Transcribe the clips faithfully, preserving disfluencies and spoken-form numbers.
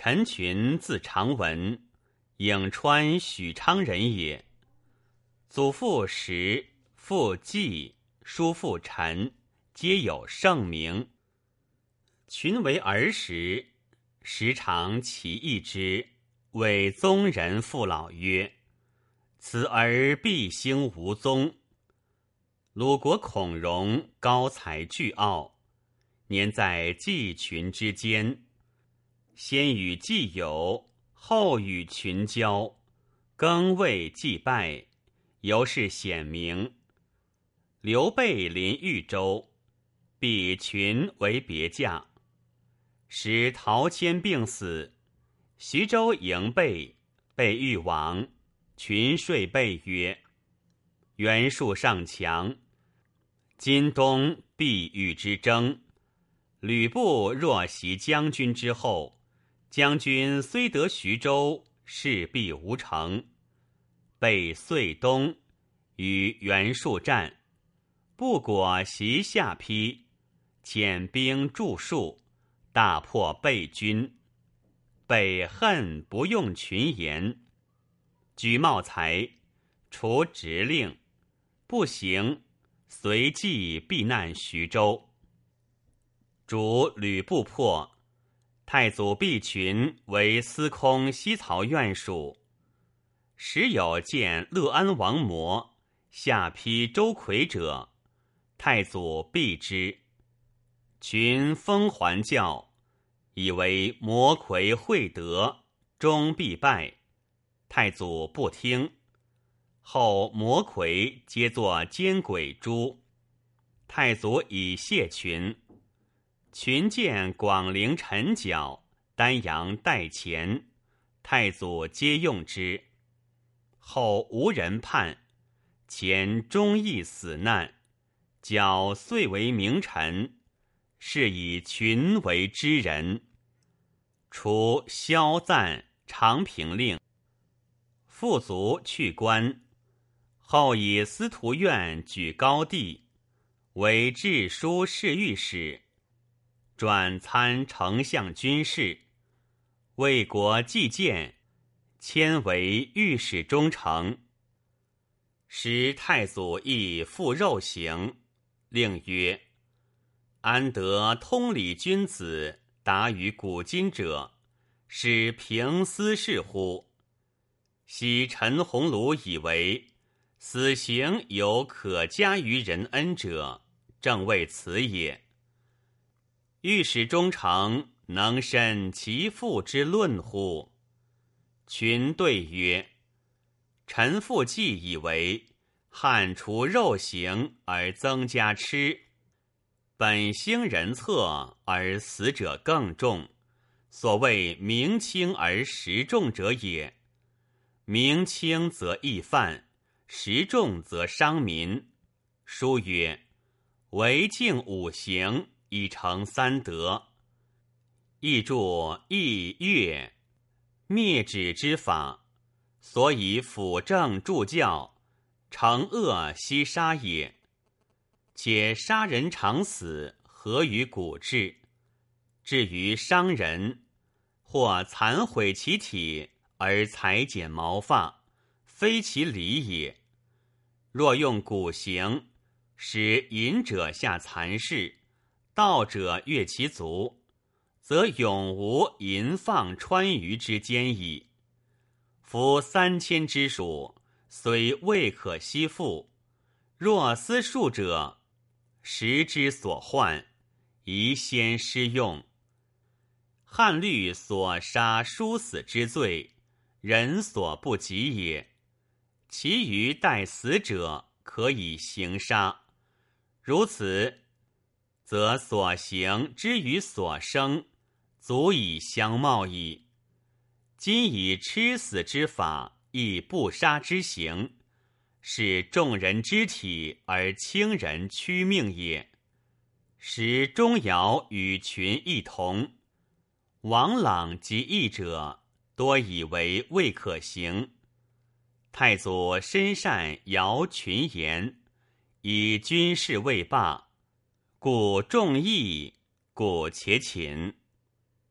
陈群字长文，颍川许昌人也。祖父石，父季，叔父陈，皆有盛名。群为儿时，时常其义之，谓宗人父老曰：“此儿必兴无宗。”鲁国孔融高才巨傲，年在季群之间，先与季友，后与群交，更为祭拜，由是显明。刘备临豫州，比群为别驾。时陶谦病死，徐州迎备，备欲亡，群说备曰：“袁术尚强，今冬必与之争。吕布若袭将军之后，将军虽得徐州，势必无成。”备遂东与袁术战，不果袭下邳，遣兵助术，大破备军。备恨不用群言，举茂才，除职令，不行，随即避难徐州。主吕布破，太祖毕群为司空西曹院属。时有见乐安王魔下邳周魁者，太祖避之。群封还教，以为魔魁会德，终必败。太祖不听。后魔魁皆作奸鬼诛，太祖以谢群。群见广陵陈角、丹阳代钱，太祖皆用之。后无人叛，钱终亦死难，角遂为名臣，是以群为知人。除萧赞、长平令，父族去官。后以司徒院举高帝，为治书侍御史，转参丞相军事，为国计谏，迁为御史中丞。时太祖亦复肉刑，令曰：“安得通理君子达于古今者，使平斯事乎？”昔陈鸿胪以为死刑有可加于人恩者，正为此也。御史中丞能审其父之论乎？群对曰：“臣父既以为汉除肉刑而增加吃，本兴人策而死者更重，所谓明轻而实重者也。明轻则易犯，实重则伤民。书曰：为敬五行，以成三德。亦注易乐灭止之法，所以辅政助教，惩恶悉杀也。且杀人常死，合于古制。至于伤人，或残毁其体而裁剪毛发，非其理也。若用古刑，使淫者下残室，盗者越其足，则永无淫放川渝之间矣。夫三千之属，虽未可悉复，若思数者，时之所患，宜先施用。汉律所杀殊死之罪，人所不及也。其余待死者，可以行杀。如此，则所行之于所生，足以相貌矣。今以吃死之法，亦不杀之刑，是重人之体而轻人屈命也。时钟繇与群一同，王朗及义者，多以为未可行。太祖深善姚群言，以军事未罢，故众议，故且寝。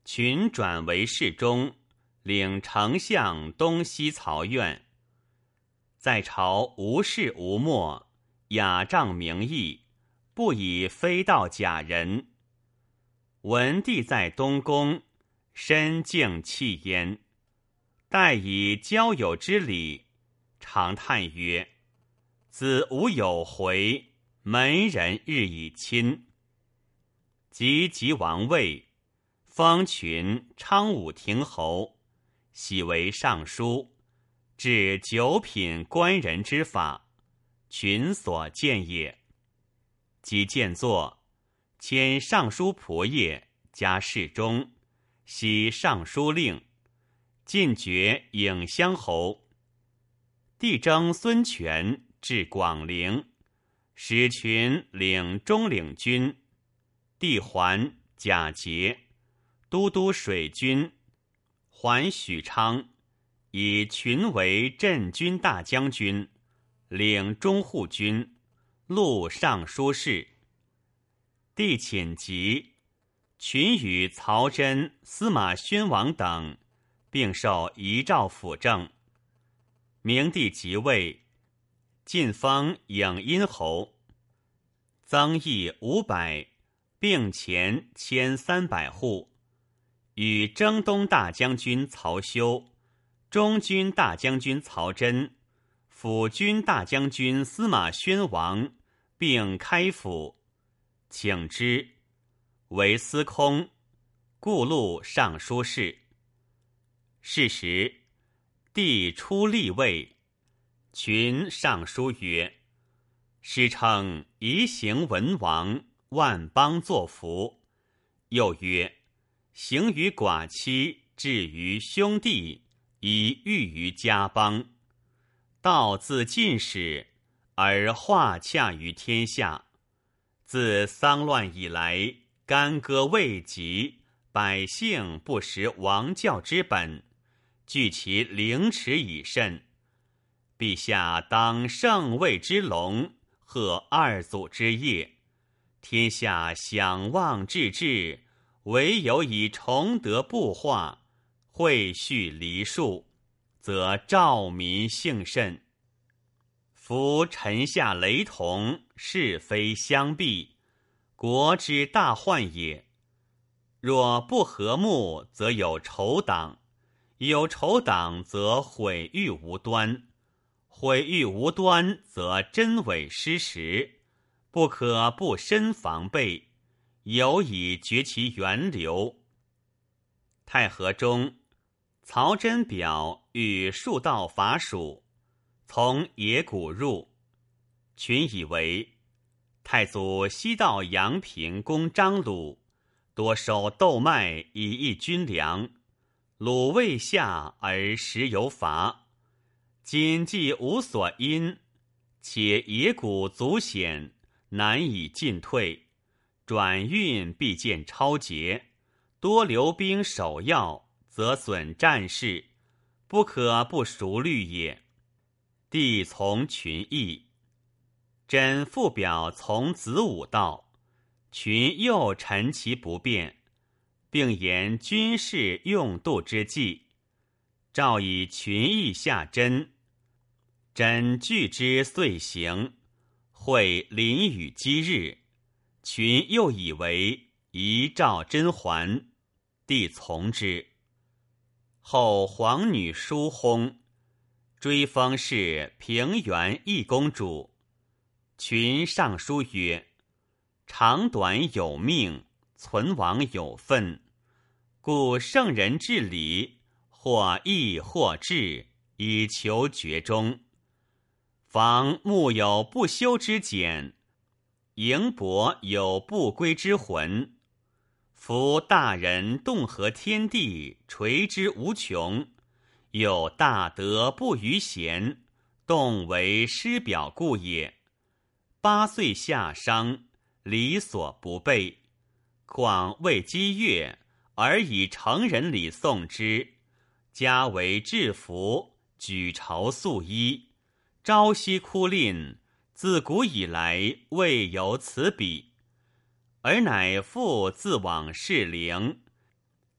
群转为侍中，领丞相东西曹院。在朝无事无末，雅仗名义，不以非道假人。文帝在东宫，身敬弃焉，待以交友之礼，常叹曰：子无有回，门人日以亲。及即王位，封群昌武亭侯，喜为尚书，治九品官人之法，群所见也。即见作，迁尚书仆射，加侍中，袭尚书令，进爵颍乡侯。帝征孙权至广陵，使群领中领军，帝还假节，都督水军，还许昌，以群为镇军大将军，领中护军，录尚书事。帝寝疾，群与曹真、司马宣王等并受遗诏辅政。明帝即位，晋封颍阴侯，增邑五百，并钱千三百户，与征东大将军曹休、中军大将军曹真、辅军大将军司马宣王并开府，请之，为司空，故录尚书事。是时，帝出立位，群上书曰：师称夷行文王，万邦作福。又曰：行于寡妻，至于兄弟，以喻于家邦。道自晋始，而化洽于天下。自丧乱以来，干戈未及，百姓不识王教之本，据其凌迟以甚。陛下当圣位之隆，贺二祖之业，天下享望至至，唯有以崇德布化，会序梨树，则兆民幸甚。夫臣下雷同，是非相避，国之大患也。若不和睦，则有仇党；有仇党，则毁誉无端；毁誉无端，则真伪失实，不可不深防备，有以绝其源流。太和中，曹真表与数道伐蜀，从野谷入，群以为太祖西到阳平攻张鲁，多收豆麦以益军粮，鲁未下而时有乏，今既无所因，且野谷足险，难以进退，转运必见超捷，多留兵守要，则损战事，不可不熟虑也。帝从群议，朕复表从子午道，群又陈其不便，并言军事用度之计，诏以群议下真。朕据之遂行，会临雨积日，群又以为遗诏真还，帝从之。后皇女叔薨，追封是平原义公主。群上书曰：长短有命，存亡有分，故圣人治理，或义或智，以求决终。防木有不修之简，迎伯有不归之魂。夫大人动合天地，垂之无穷；有大德不逾贤，动为师表故也。八岁下商，礼所不备，况未积月，而以成人礼送之，加为制服，举朝素衣，朝夕哭吝，自古以来未有此比。而乃复自往士陵，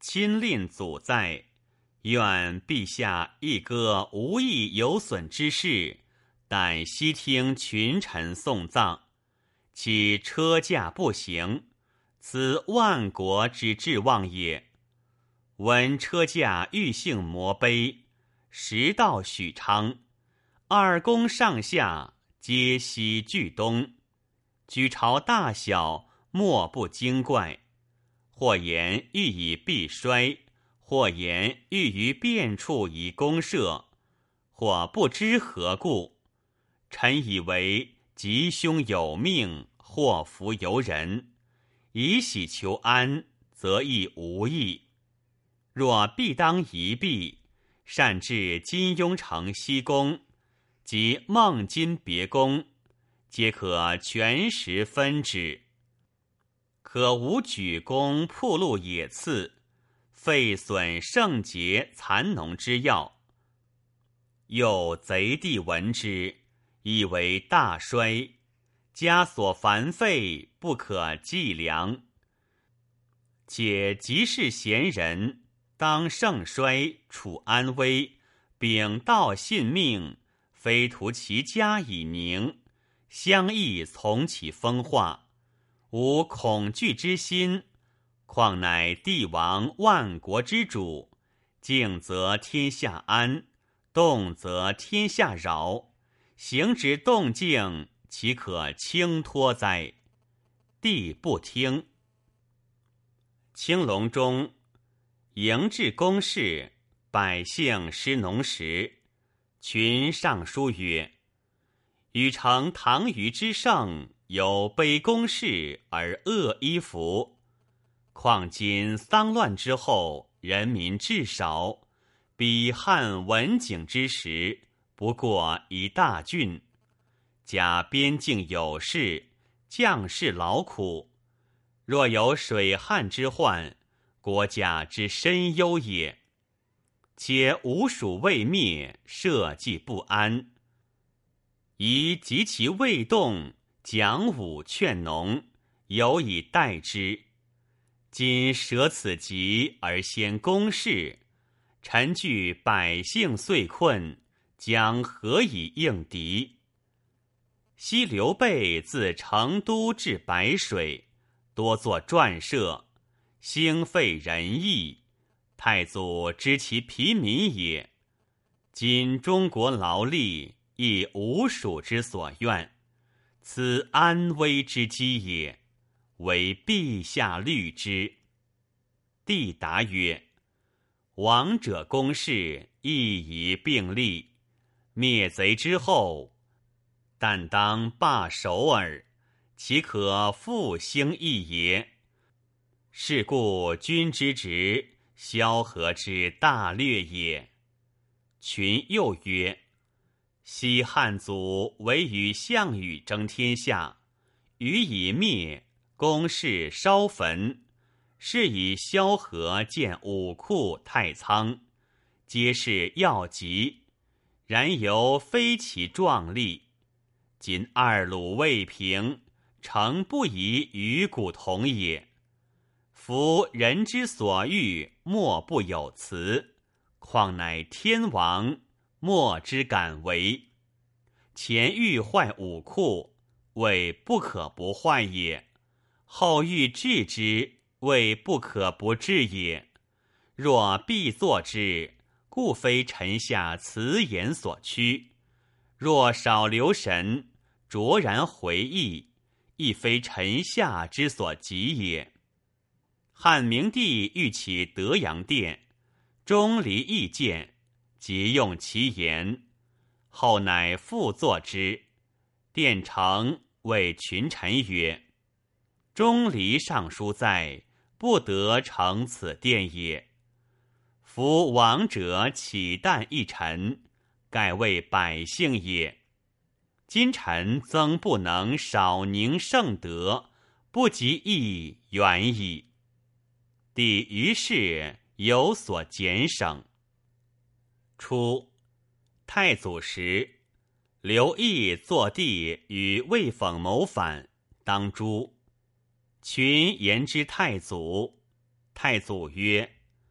亲令祖在，愿陛下一歌无益有损之事，但悉听群臣送葬。其车驾不行，此万国之至望也。闻车驾欲幸摩碑，时到许昌，二宫上下皆西俱东，举朝大小莫不惊怪。或言欲以避衰，或言欲于变处以公社，或不知何故。臣以为吉凶有命，祸福由人，以喜求安，则亦无益。若必当一避，善至金庸城西宫及孟津别宫，皆可全时分之。可无举弓铺路野刺，废损圣洁残农之要。又贼地闻之，以为大衰，家所繁费，不可计量。且即是贤人，当盛衰处安危，秉道信命，非图其家以宁，相益从其风化，无恐惧之心，况乃帝王万国之主，静则天下安，动则天下扰，行之动静，岂可轻托哉？帝不听。青龙中，迎至宫室，百姓施农时，群上书曰：禹成唐虞之盛，有卑公室而恶衣服，况今丧乱之后，人民至少，比汉文景之时，不过一大郡。假边境有事，将士劳苦，若有水旱之患，国家之深忧也。且吴蜀未灭，社稷不安，宜及其未动，讲武劝农，有以待之。今舍此急而先公事，臣惧百姓遂困，将何以应敌？昔刘备自成都至白水，多作传社，兴废仁义，太祖知其疲民也。今中国劳力，亦吴蜀之所愿，此安危之机也，唯陛下虑之。帝答曰：王者公事，亦宜并立，灭贼之后，但当罢首尔，岂可复兴义也？是故君之职，萧何之大略也。群又曰：昔汉祖为与项羽争天下，羽以灭，公室烧坟，是以萧何建武库太仓，皆是要急，然犹非其壮丽。今二鲁未平，诚不以与古同也。夫人之所欲，莫不有辞，况乃天王，莫之敢为。前欲坏武库，谓不可不坏也；后欲治之，谓不可不治也。若必作之，故非臣下辞言所趋；若少留神，卓然回忆，亦非臣下之所及也。汉明帝欲起德阳殿，钟离意见，即用其言，后乃复作之。殿丞谓群臣曰：钟离上书在，不得成此殿也。夫王者岂但一臣，盖为百姓也。今臣曾不能少宁圣德，不及义远矣。帝于是有所减省。初，太祖时，刘毅坐地与魏讽谋反，当诛。群言之太祖，太祖曰：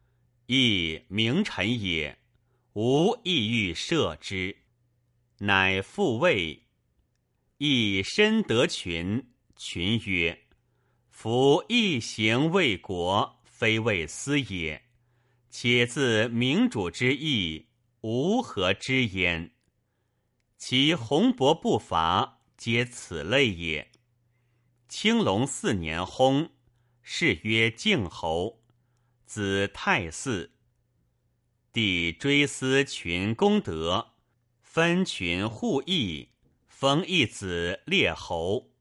亦名臣也，无意欲赦之，乃复位。亦深得群，群曰：夫一行为国，非为私也，且自明主之意，吾何知焉？其宏博不伐，皆此类也。青龙四年薨，谥曰靖侯，子太嗣。帝追思群功德，分群互邑，封一子列侯。